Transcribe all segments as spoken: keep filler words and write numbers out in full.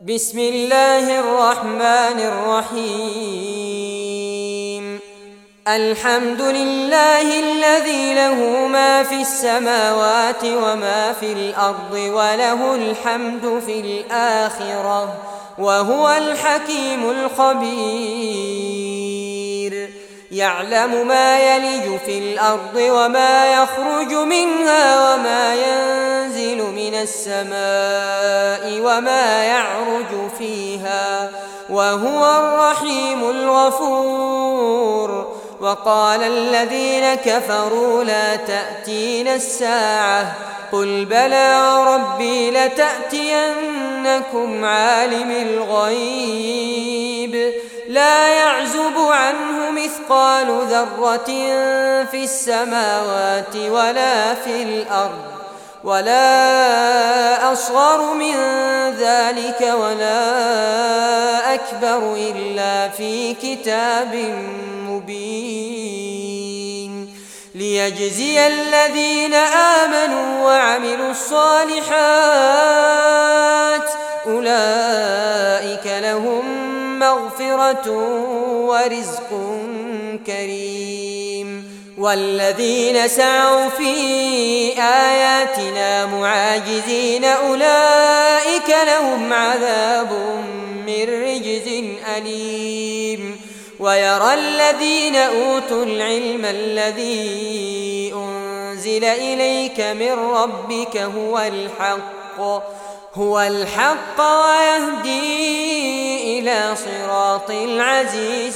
بسم الله الرحمن الرحيم. الحمد لله الذي له ما في السماوات وما في الأرض وله الحمد في الآخرة وهو الحكيم الخبير. يعلم ما يلج في الأرض وما يخرج منها وما ينزل من السماء وما يعرج فيها وهو الرحيم الغفور. وقال الذين كفروا لا تأتينا الساعة قل بلى ربي لتأتينكم عالم الغيب لا يعزب عنه مثقال ذرة في السماوات ولا في الأرض ولا أصغر من ذلك ولا أكبر إلا في كتاب مبين ليجزي الذين آمنوا وعملوا الصالحات أولئك لهم مغفرة ورزق كريم. والذين سعوا في آياتنا معاجزين أولئك لهم عذاب من رجز أليم. ويرى الذين أوتوا العلم الذي أنزل إليك من ربك هو الحق هو الحق ويهدي إلى صراط العزيز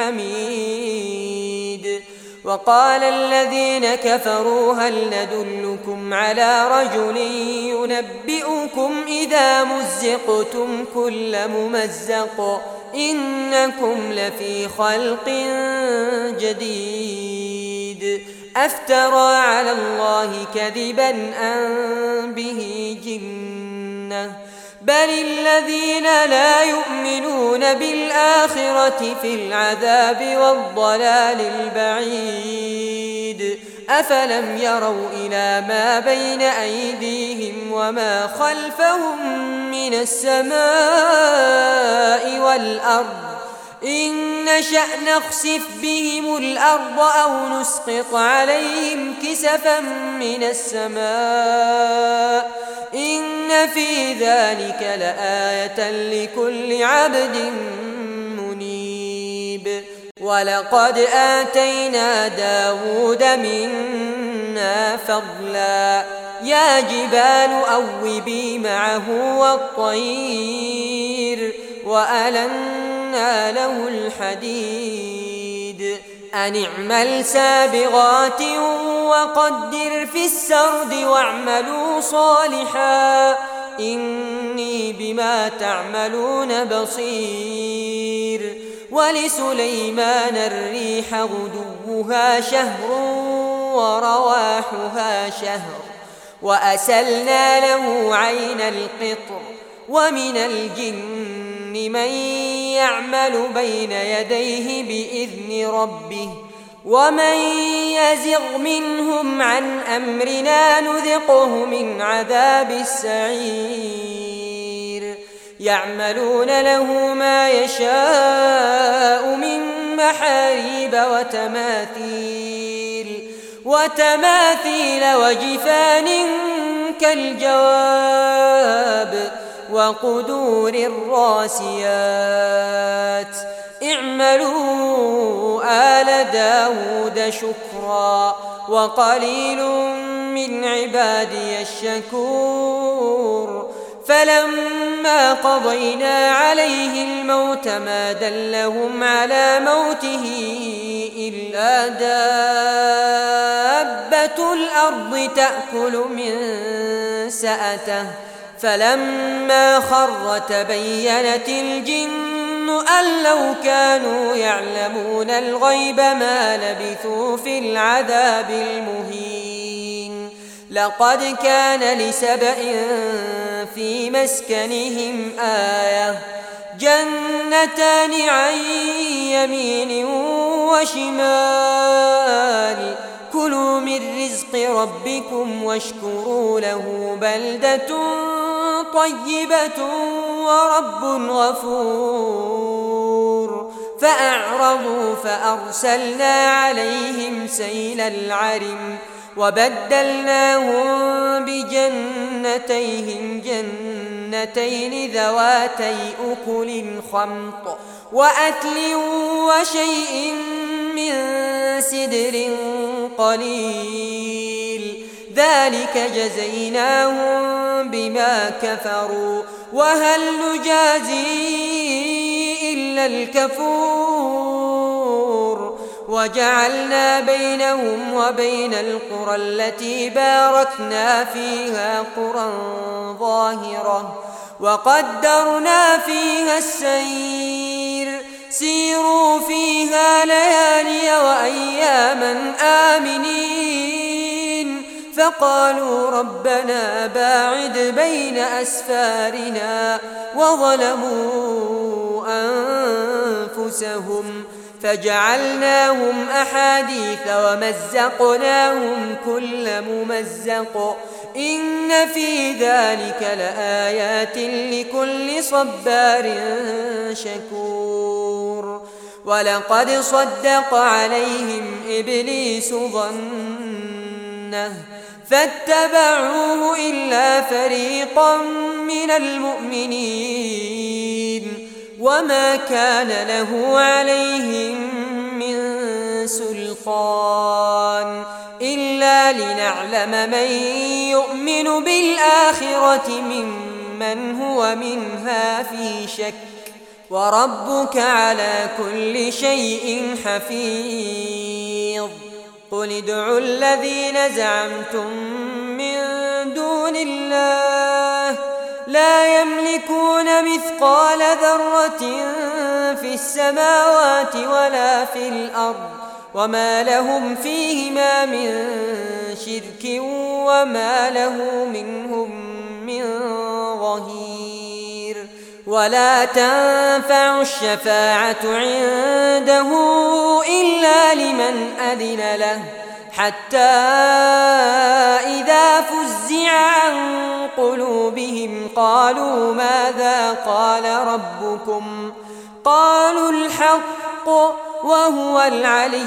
الحميد. وقال الذين كفروا هل ندلكم على رجل ينبئكم إذا مزقتم كل ممزق إنكم لفي خلق جديد أفترى على الله كذبا أم به جنة بل الذين لا يؤمنون بالآخرة في العذاب والضلال البعيد. أفلم يروا إلى ما بين أيديهم وما خلفهم من السماء والأرض إن نشأ نخسف بهم الأرض أو نسقط عليهم كسفا من السماء إن في ذلك لآية لكل عبد منيب. ولقد آتينا داود منا فضلا يا جبال أوبي معه والطير وألنا له الحديد أن اعمل سابغات وقدر في السرد واعملوا صالحا إني بما تعملون بصير. ولسليمان الريح غدوها شهر ورواحها شهر وأسلنا له عين القطر ومن الجن من يعمل بين يديه بإذن ربه ومن يزغ منهم عن أمرنا نذقه من عذاب السعير. يعملون له ما يشاء من محاريب وتماثيل وتماثيل وجفان كالجواب وقدور الراسيات اعملوا آل داود شكرا وقليل من عبادي الشكور. فلما قضينا عليه الموت ما دلهم على موته إلا دابة الأرض تأكل من سأته فلما خر تبينت الجن أن لو كانوا يعلمون الغيب ما لبثوا في العذاب المهين. لقد كان لسبأ في مسكنهم آية جنتان عن يمين وشمال كلوا من رزق ربكم واشكروا له بلدة طيبة ورب غفور فأعرضوا فأرسلنا عليهم سيل العرم وبدلناهم بجنتيهم جنتين ذواتي أكل خمط وأكل وشيء من سدر قليل ذلك جزيناهم بما كفروا وهل نجازي إلا الكفور وجعلنا بينهم وبين القرى التي باركنا فيها قرى ظاهرة وقدرنا فيها السير سيروا فيها ليالي وأياما آمنين فقالوا ربنا باعد بين أسفارنا وظلموا أنفسهم فجعلناهم أحاديث ومزقناهم كل ممزق إن في ذلك لآيات لكل صبار شكور ولقد صدق عليهم إبليس ظنه فاتبعوه إلا فريقا من المؤمنين وما كان له عليهم من سلطان إلا لنعلم من يؤمن بالآخرة ممن هو منها في شك وربك على كل شيء حفيظ قل ادعوا الذين زعمتم من دون الله لا يملكون مثقال ذرة في السماوات ولا في الأرض وما لهم فيهما من شرك وما له منهم من ظهير ولا تنفع الشفاعة عنده إلا لمن أذن له حتى إذا فزع عن قلوبهم قالوا ماذا قال ربكم قالوا الحق وهو العلي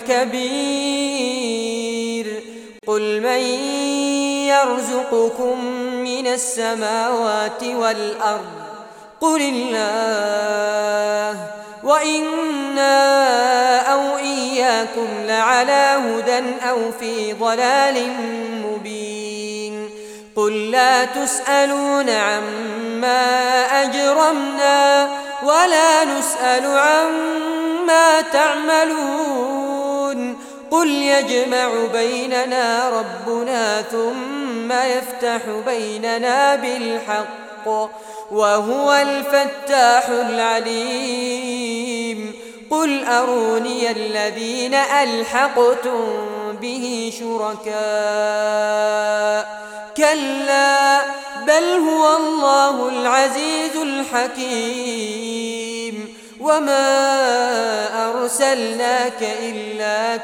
الكبير قل من يرزقكم من السماوات والأرض قل الله وإنا أو إياكم لعلى هدى أو في ضلال مبين قل لا تسألون عما أجرمنا ولا نسأل عما تعملون قل يجمع بيننا ربنا ثم يفتح بيننا بالحق وهو الفتاح العليم قل أروني الذين ألحقتم به شركاء كلا بل هو الله العزيز الحكيم وما أرسلناك إلا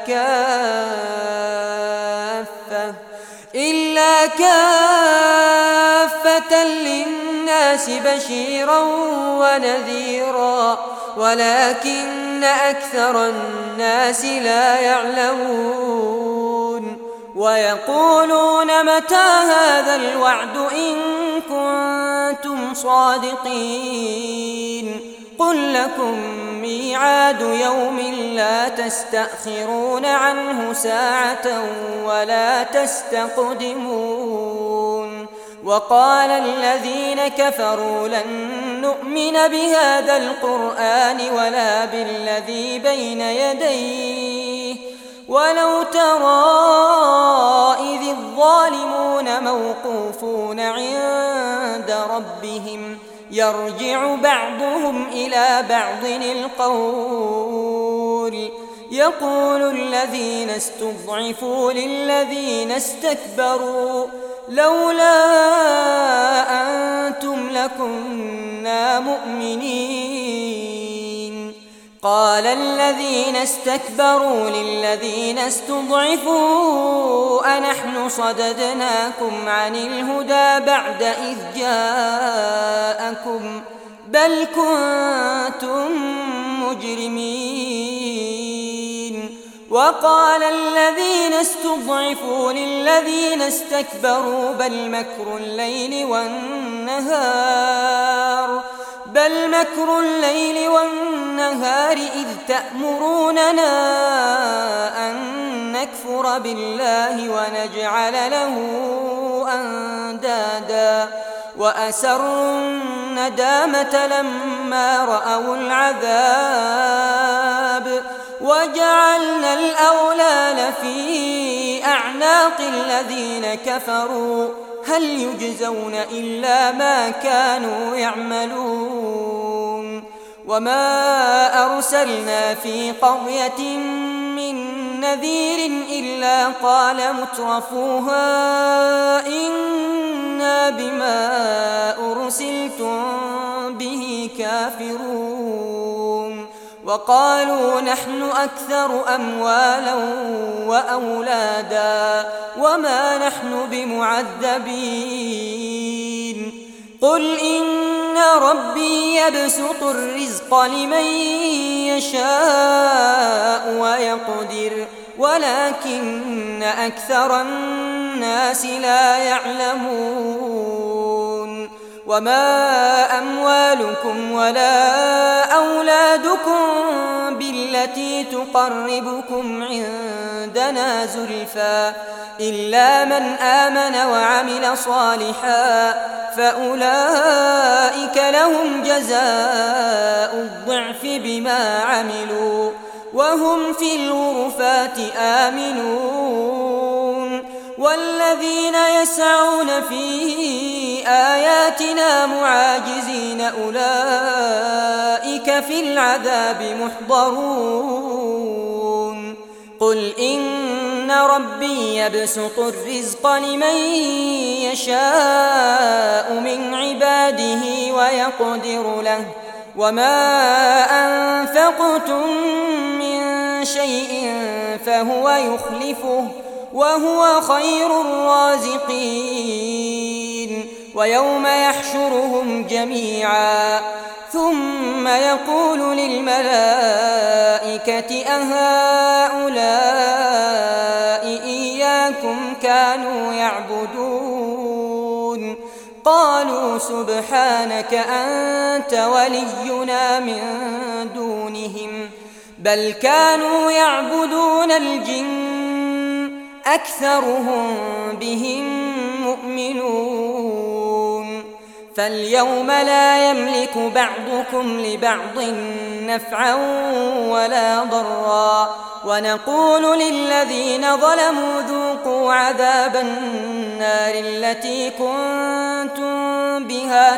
كافة إلا كافة للناس بشيرا ونذيرا ولكن أكثر الناس لا يعلمون ويقولون متى هذا الوعد إن كنتم صادقين قل لكم ميعاد يوم لا تستأخرون عنه ساعة ولا تستقدمون وقال الذين كفروا لن نؤمن بهذا القرآن ولا بالذي بين يديه ولو ترى إذ الظالمون موقوفون عند ربهم يرجع بعضهم إلى بعض القول يقول الذين استضعفوا للذين استكبروا لولا أنتم لكنا مؤمنين قال الذين استكبروا للذين استضعفوا أنحن صددناكم عن الهدى بعد إذ جاءكم بل كنتم مجرمين. وقال الذين استضعفوا للذين استكبروا بل مكر الليل والنهار بل مكر الليل والنهار إذ تأمروننا أن نكفر بالله ونجعل له أندادا وأسروا الندامة لما رأوا العذاب وجعلنا الأغلال في أعناق الذين كفروا هل يجزون إلا ما كانوا يعملون. وما أرسلنا في قرية من نذير إلا قال مترفوها إنا بما أرسلتم به كافرون وقالوا نحن أكثر أموالا وأولادا وما نحن بمعذبين. قل إن ربي يبسط الرزق لمن يشاء ويقدر ولكن أكثر الناس لا يعلمون. وما أموالكم ولا أولادكم بالتي تقربكم عندنا زلفى إلا من آمن وعمل صالحا فأولئك لهم جزاء الضعف بما عملوا وهم في الغرفات آمنون. والذين يسعون في آياتنا معاجزين أولئك في العذاب محضرون. قل إن ربي يبسط الرزق لمن يشاء من عباده ويقدر له وما أنفقتم من شيء فهو يخلفه وهو خير الرازقين. ويوم يحشرهم جميعا ثم يقول للملائكة أهؤلاء إياكم كانوا يعبدون قالوا سبحانك أنت ولينا من دونهم بل كانوا يعبدون الجن أكثرهم بهم مؤمنون. فاليوم لا يملك بعضكم لبعض نفعا ولا ضرا ونقول للذين ظلموا ذوقوا عذاب النار التي كنتم بها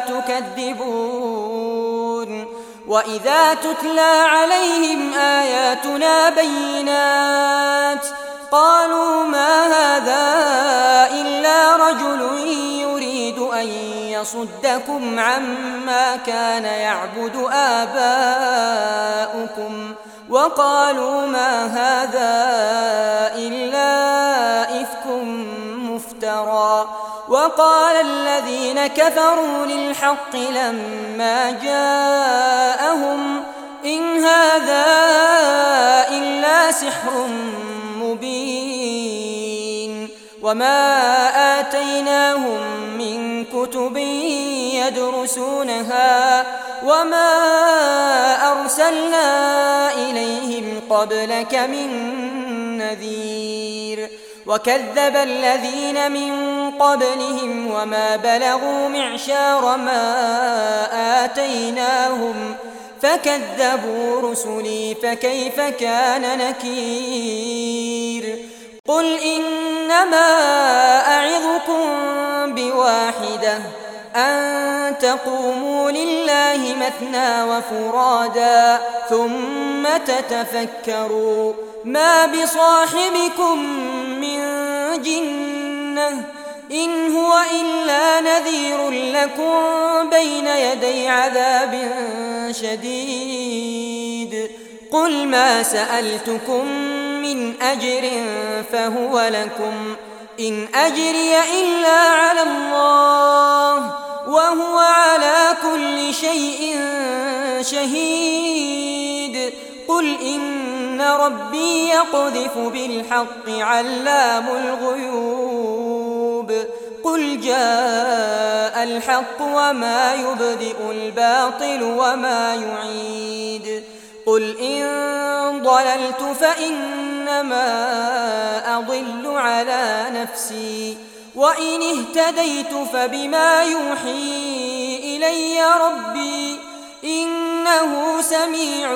تكذبون. وإذا تتلى عليهم آياتنا بينات قالوا ما هذا إلا رجل يريد أن يصدكم عما كان يعبد آباؤكم وقالوا ما هذا إلا إفك مفترى. وقال الذين كفروا للحق لما جاءهم إن هذا إلا سحر مبين. وما آتيناهم من كتب يدرسونها وما أرسلنا إليهم قبلك من نذير. وكذب الذين من قبلهم وما بلغوا معشار ما آتيناهم فكذبوا رسلي فكيف كان نكير. قل إنما أعظكم بواحدة أن تقوموا لله مثنى وفرادا ثم تتفكروا ما بصاحبكم من جنة إن هو إلا نذير لكم بين يدي عذاب شديد. قل ما سألتكم من أجر فهو لكم إن أجري إلا على الله وهو على كل شيء شهيد قل إن ربي يقذف بالحق علام الغيوب قل جاء الحق وما يبدئ الباطل وما يعيد قل إن ضللت فإنما أضل على نفسي وإن اهتديت فبما يوحي إلي ربي إنه سميع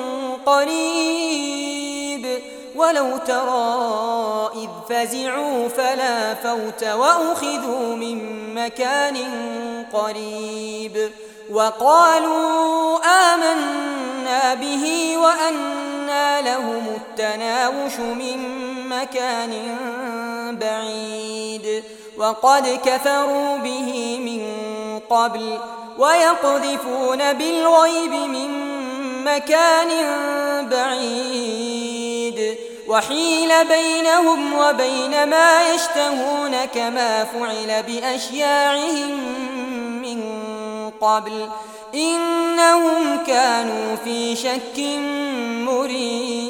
قريب ولو ترى إذ فزعوا فلا فوت وأخذوا من مكان قريب وقالوا آمنا به وأنى لهم التناوش من مكان بعيد وقد كفروا به من قبل ويقذفون بالغيب من مكان بعيد وحيل بينهم وبين ما يشتهون كما فعل بأشياعهم من قبل إنهم كانوا في شك مريب